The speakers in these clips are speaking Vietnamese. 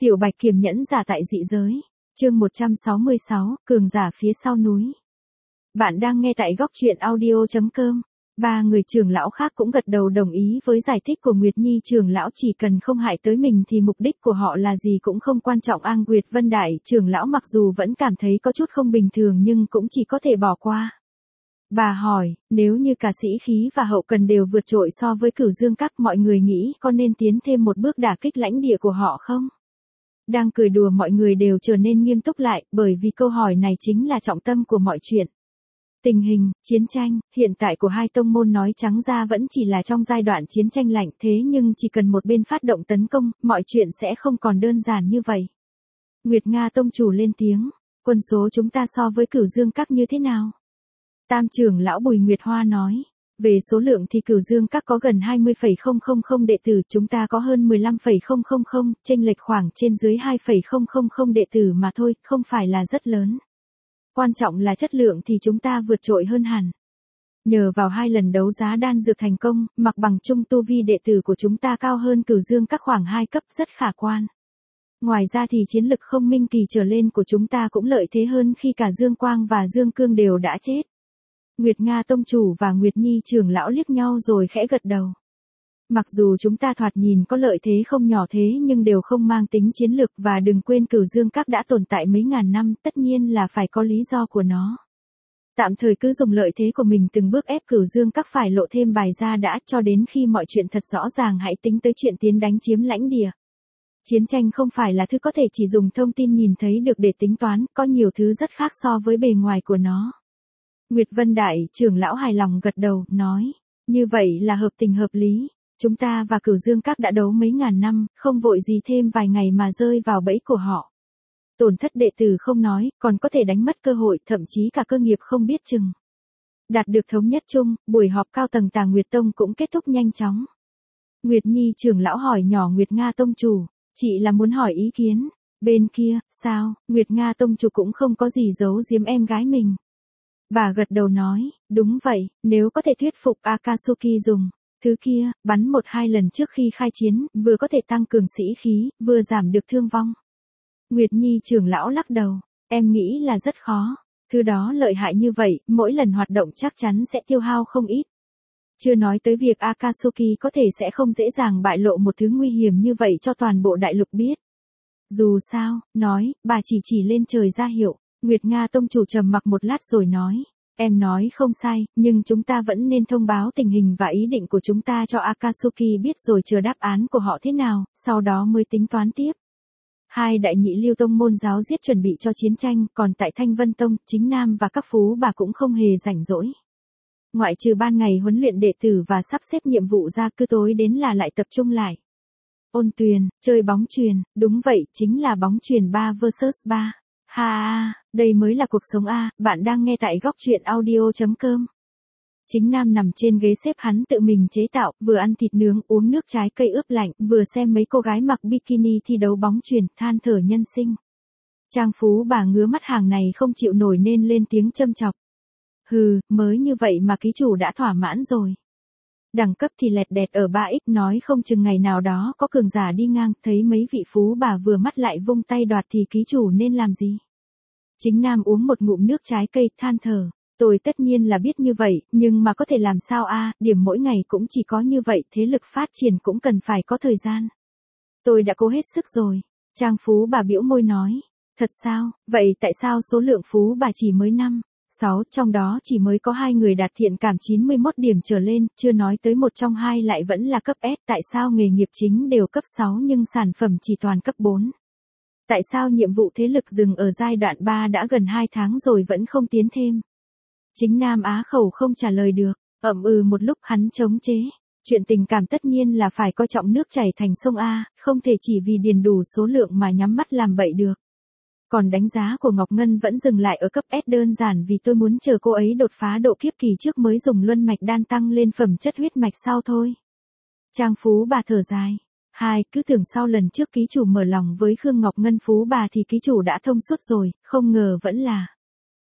Tiểu Bạch kiềm nhẫn giả tại dị giới. Chương 166, cường giả phía sau núi. Bạn đang nghe tại góc truyện audio.com. Ba người trưởng lão khác cũng gật đầu đồng ý với giải thích của Nguyệt Nhi trưởng lão, chỉ cần không hại tới mình thì mục đích của họ là gì cũng không quan trọng. Nguyệt Vân Đại trưởng lão mặc dù vẫn cảm thấy có chút không bình thường nhưng cũng chỉ có thể bỏ qua. Bà hỏi, nếu như cả sĩ khí và hậu cần đều vượt trội so với Cửu Dương Các, mọi người nghĩ có nên tiến thêm một bước đả kích lãnh địa của họ không? Đang cười đùa mọi người đều trở nên nghiêm túc lại, bởi vì câu hỏi này chính là trọng tâm của mọi chuyện. Tình hình, chiến tranh, hiện tại của hai tông môn nói trắng ra vẫn chỉ là trong giai đoạn chiến tranh lạnh, thế nhưng chỉ cần một bên phát động tấn công, mọi chuyện sẽ không còn đơn giản như vậy. Nguyệt Nga tông chủ lên tiếng, quân số chúng ta so với Cửu Dương Các như thế nào? Tam trưởng lão Bùi Nguyệt Hoa nói, về số lượng thì Cửu Dương Các có gần 20,000 đệ tử, chúng ta có hơn 15,000, chênh lệch khoảng trên dưới 2,000 đệ tử mà thôi, không phải là rất lớn. Quan trọng là chất lượng thì chúng ta vượt trội hơn hẳn. Nhờ vào 2 lần đấu giá đan dược thành công, mặc bằng chung tu vi đệ tử của chúng ta cao hơn Cửu Dương Các khoảng 2 cấp, rất khả quan. Ngoài ra thì chiến lực không minh kỳ trở lên của chúng ta cũng lợi thế hơn khi cả Dương Quang và Dương Cương đều đã chết. Nguyệt Nga tông chủ và Nguyệt Nhi trưởng lão liếc nhau rồi khẽ gật đầu. Mặc dù chúng ta thoạt nhìn có lợi thế không nhỏ thế nhưng đều không mang tính chiến lược, và đừng quên Cửu Dương Các đã tồn tại mấy ngàn năm, tất nhiên là phải có lý do của nó. Tạm thời cứ dùng lợi thế của mình từng bước ép Cửu Dương Các phải lộ thêm bài ra đã, cho đến khi mọi chuyện thật rõ ràng hãy tính tới chuyện tiến đánh chiếm lãnh địa. Chiến tranh không phải là thứ có thể chỉ dùng thông tin nhìn thấy được để tính toán, có nhiều thứ rất khác so với bề ngoài của nó. Nguyệt Vân Đại trưởng lão hài lòng gật đầu, nói, như vậy là hợp tình hợp lý. Chúng ta và Cửu Dương Các đã đấu mấy ngàn năm, không vội gì thêm vài ngày mà rơi vào bẫy của họ. Tổn thất đệ tử không nói, còn có thể đánh mất cơ hội, thậm chí cả cơ nghiệp không biết chừng. Đạt được thống nhất chung, buổi họp cao tầng Tà Nguyệt Tông cũng kết thúc nhanh chóng. Nguyệt Nhi trưởng lão hỏi nhỏ Nguyệt Nga tông chủ, chị là muốn hỏi ý kiến. Bên kia, sao? Nguyệt Nga tông chủ cũng không có gì giấu giếm em gái mình. Bà gật đầu nói, đúng vậy, nếu có thể thuyết phục Akatsuki dùng thứ kia, bắn 1-2 lần trước khi khai chiến, vừa có thể tăng cường sĩ khí, vừa giảm được thương vong. Nguyệt Nhi trưởng lão lắc đầu, em nghĩ là rất khó. Thứ đó lợi hại như vậy, mỗi lần hoạt động chắc chắn sẽ tiêu hao không ít. Chưa nói tới việc Akatsuki có thể sẽ không dễ dàng bại lộ một thứ nguy hiểm như vậy cho toàn bộ đại lục biết. Dù sao, nói, bà chỉ lên trời ra hiệu. Nguyệt Nga tông chủ trầm mặc một lát rồi nói, em nói không sai, nhưng chúng ta vẫn nên thông báo tình hình và ý định của chúng ta cho Akatsuki biết rồi chờ đáp án của họ thế nào, sau đó mới tính toán tiếp. Hai đại nhị lưu tông môn giáo giết chuẩn bị cho chiến tranh, còn tại Thanh Vân Tông, Chính Nam và các phú bà cũng không hề rảnh rỗi. Ngoại trừ ban ngày huấn luyện đệ tử và sắp xếp nhiệm vụ ra, cứ tối đến là lại tập trung lại. Ôn Tuyền, chơi bóng chuyền, đúng vậy, chính là bóng chuyền 3 vs 3. Ha, đây mới là cuộc sống a, bạn đang nghe tại góc truyện audio.com. Chính Nam nằm trên ghế xếp hắn tự mình chế tạo, vừa ăn thịt nướng, uống nước trái cây ướp lạnh, vừa xem mấy cô gái mặc bikini thi đấu bóng chuyền, than thở nhân sinh. Trang phú bà ngứa mắt hàng này không chịu nổi nên lên tiếng châm chọc. Hừ, mới như vậy mà ký chủ đã thỏa mãn rồi. Đẳng cấp thì lẹt đẹt ở 3x, nói không chừng ngày nào đó có cường giả đi ngang, thấy mấy vị phú bà vừa mắt lại vung tay đoạt thì ký chủ nên làm gì? Chính Nam uống một ngụm nước trái cây, than thở. Tôi tất nhiên là biết như vậy, nhưng mà có thể làm sao a? Điểm mỗi ngày cũng chỉ có như vậy, thế lực phát triển cũng cần phải có thời gian. Tôi đã cố hết sức rồi. Trang phú bà bĩu môi nói. Thật sao? Vậy tại sao số lượng phú bà chỉ mới 6, trong đó chỉ mới có 2 người đạt thiện cảm 91 điểm trở lên, chưa nói tới một trong 2 lại vẫn là cấp S, tại sao nghề nghiệp chính đều cấp 6 nhưng sản phẩm chỉ toàn cấp 4? Tại sao nhiệm vụ thế lực dừng ở giai đoạn 3 đã gần 2 tháng rồi vẫn không tiến thêm? Chính Nam á khẩu không trả lời được, một lúc hắn chống chế. Chuyện tình cảm tất nhiên là phải coi trọng nước chảy thành sông A, không thể chỉ vì điền đủ số lượng mà nhắm mắt làm bậy được. Còn đánh giá của Ngọc Ngân vẫn dừng lại ở cấp S đơn giản vì tôi muốn chờ cô ấy đột phá độ kiếp kỳ trước mới dùng luân mạch đan tăng lên phẩm chất huyết mạch sau thôi. Trang phú bà thở dài. Cứ tưởng sau lần trước ký chủ mở lòng với Khương Ngọc Ngân phú bà thì ký chủ đã thông suốt rồi, không ngờ vẫn là.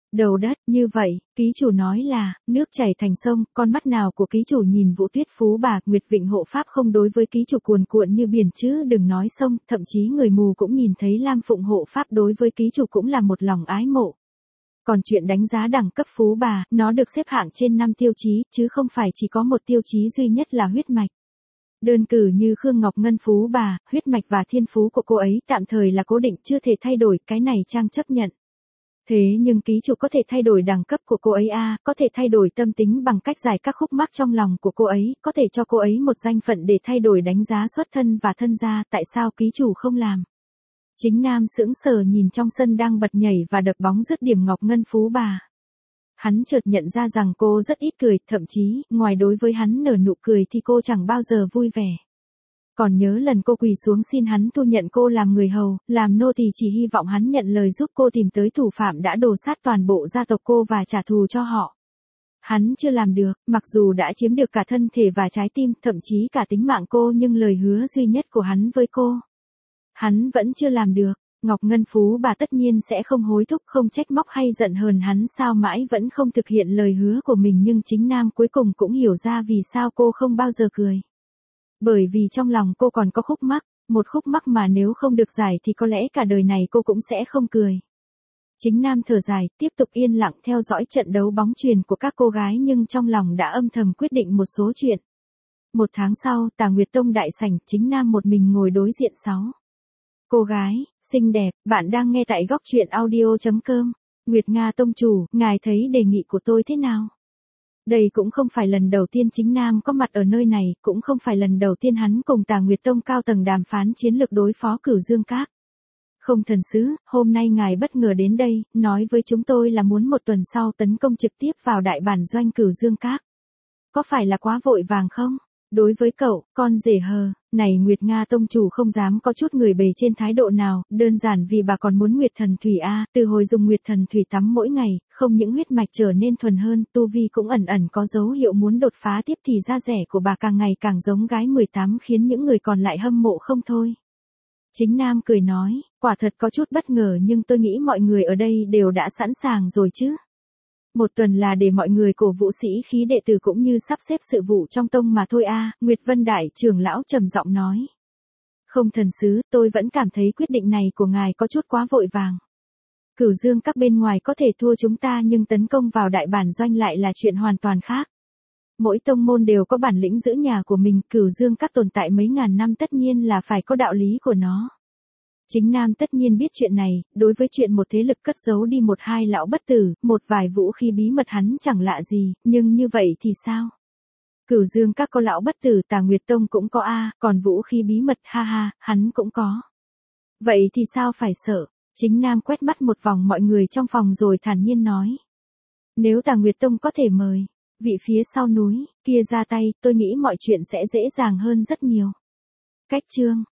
Đầu đất, như vậy, ký chủ nói là, nước chảy thành sông, con mắt nào của ký chủ nhìn Vũ Tuyết Phú Bà, Nguyệt Vịnh hộ pháp không đối với ký chủ cuồn cuộn như biển chứ đừng nói sông, thậm chí người mù cũng nhìn thấy Lam Phụng hộ pháp đối với ký chủ cũng là một lòng ái mộ. Còn chuyện đánh giá đẳng cấp Phú Bà, nó được xếp hạng trên 5 tiêu chí, chứ không phải chỉ có một tiêu chí duy nhất là huyết mạch. Đơn cử như Khương Ngọc Ngân Phú Bà, huyết mạch và thiên phú của cô ấy tạm thời là cố định chưa thể thay đổi, cái này Trang chấp nhận. Thế nhưng ký chủ có thể thay đổi đẳng cấp của cô ấy có thể thay đổi tâm tính bằng cách giải các khúc mắc trong lòng của cô ấy, có thể cho cô ấy một danh phận để thay đổi đánh giá xuất thân và thân gia, tại sao ký chủ không làm? Chính Nam sững sờ nhìn trong sân đang bật nhảy và đập bóng dứt điểm Ngọc Ngân Phú Bà. Hắn chợt nhận ra rằng cô rất ít cười, thậm chí, ngoài đối với hắn nở nụ cười thì cô chẳng bao giờ vui vẻ. Còn nhớ lần cô quỳ xuống xin hắn thu nhận cô làm người hầu, làm nô tỳ chỉ hy vọng hắn nhận lời giúp cô tìm tới thủ phạm đã đổ sát toàn bộ gia tộc cô và trả thù cho họ. Hắn chưa làm được, mặc dù đã chiếm được cả thân thể và trái tim, thậm chí cả tính mạng cô nhưng lời hứa duy nhất của hắn với cô. Hắn vẫn chưa làm được. Ngọc Ngân Phú Bà tất nhiên sẽ không hối thúc, không trách móc hay giận hờn hắn sao mãi vẫn không thực hiện lời hứa của mình, nhưng chính Nam cuối cùng cũng hiểu ra vì sao cô không bao giờ cười. Bởi vì trong lòng cô còn có khúc mắc, một khúc mắc mà nếu không được giải thì có lẽ cả đời này cô cũng sẽ không cười. Chính Nam thở dài, tiếp tục yên lặng theo dõi trận đấu bóng chuyền của các cô gái nhưng trong lòng đã âm thầm quyết định một số chuyện. Một tháng sau, Tà Nguyệt Tông đại sảnh, Chính Nam một mình ngồi đối diện 6 cô gái, xinh đẹp, bạn đang nghe tại góc truyện audio.com. Nguyệt Nga Tông chủ, ngài thấy đề nghị của tôi thế nào? Đây cũng không phải lần đầu tiên Chính Nam có mặt ở nơi này, cũng không phải lần đầu tiên hắn cùng Tà Nguyệt Tông cao tầng đàm phán chiến lược đối phó Cửu Dương Các. Không thần sứ, hôm nay ngài bất ngờ đến đây, nói với chúng tôi là muốn một tuần sau tấn công trực tiếp vào đại bản doanh Cửu Dương Các. Có phải là quá vội vàng không? Đối với cậu, con rể hờ, này Nguyệt Nga Tông chủ không dám có chút người bề trên thái độ nào, đơn giản vì bà còn muốn Nguyệt Thần Thủy từ hồi dùng Nguyệt Thần Thủy tắm mỗi ngày, không những huyết mạch trở nên thuần hơn, tu vi cũng ẩn ẩn có dấu hiệu muốn đột phá tiếp thì da rẻ của bà càng ngày càng giống gái 18 khiến những người còn lại hâm mộ không thôi. Chính Nam cười nói, quả thật có chút bất ngờ nhưng tôi nghĩ mọi người ở đây đều đã sẵn sàng rồi chứ. Một tuần là để mọi người cổ vũ sĩ khí đệ tử cũng như sắp xếp sự vụ trong tông mà thôi Nguyệt Vân Đại trưởng lão trầm giọng nói. Không thần sứ, tôi vẫn cảm thấy quyết định này của ngài có chút quá vội vàng. Cửu Dương Các bên ngoài có thể thua chúng ta nhưng tấn công vào đại bản doanh lại là chuyện hoàn toàn khác. Mỗi tông môn đều có bản lĩnh giữ nhà của mình, Cửu Dương Các tồn tại mấy ngàn năm tất nhiên là phải có đạo lý của nó. Chính Nam tất nhiên biết chuyện này, đối với chuyện một thế lực cất giấu đi một hai lão bất tử, một vài vũ khí bí mật hắn chẳng lạ gì, nhưng như vậy thì sao? Cửu Dương Các có lão bất tử, Tà Nguyệt Tông cũng có còn vũ khí bí mật hắn cũng có. Vậy thì sao phải sợ? Chính Nam quét mắt một vòng mọi người trong phòng rồi thản nhiên nói. Nếu Tà Nguyệt Tông có thể mời vị phía sau núi kia ra tay, tôi nghĩ mọi chuyện sẽ dễ dàng hơn rất nhiều. Cách chương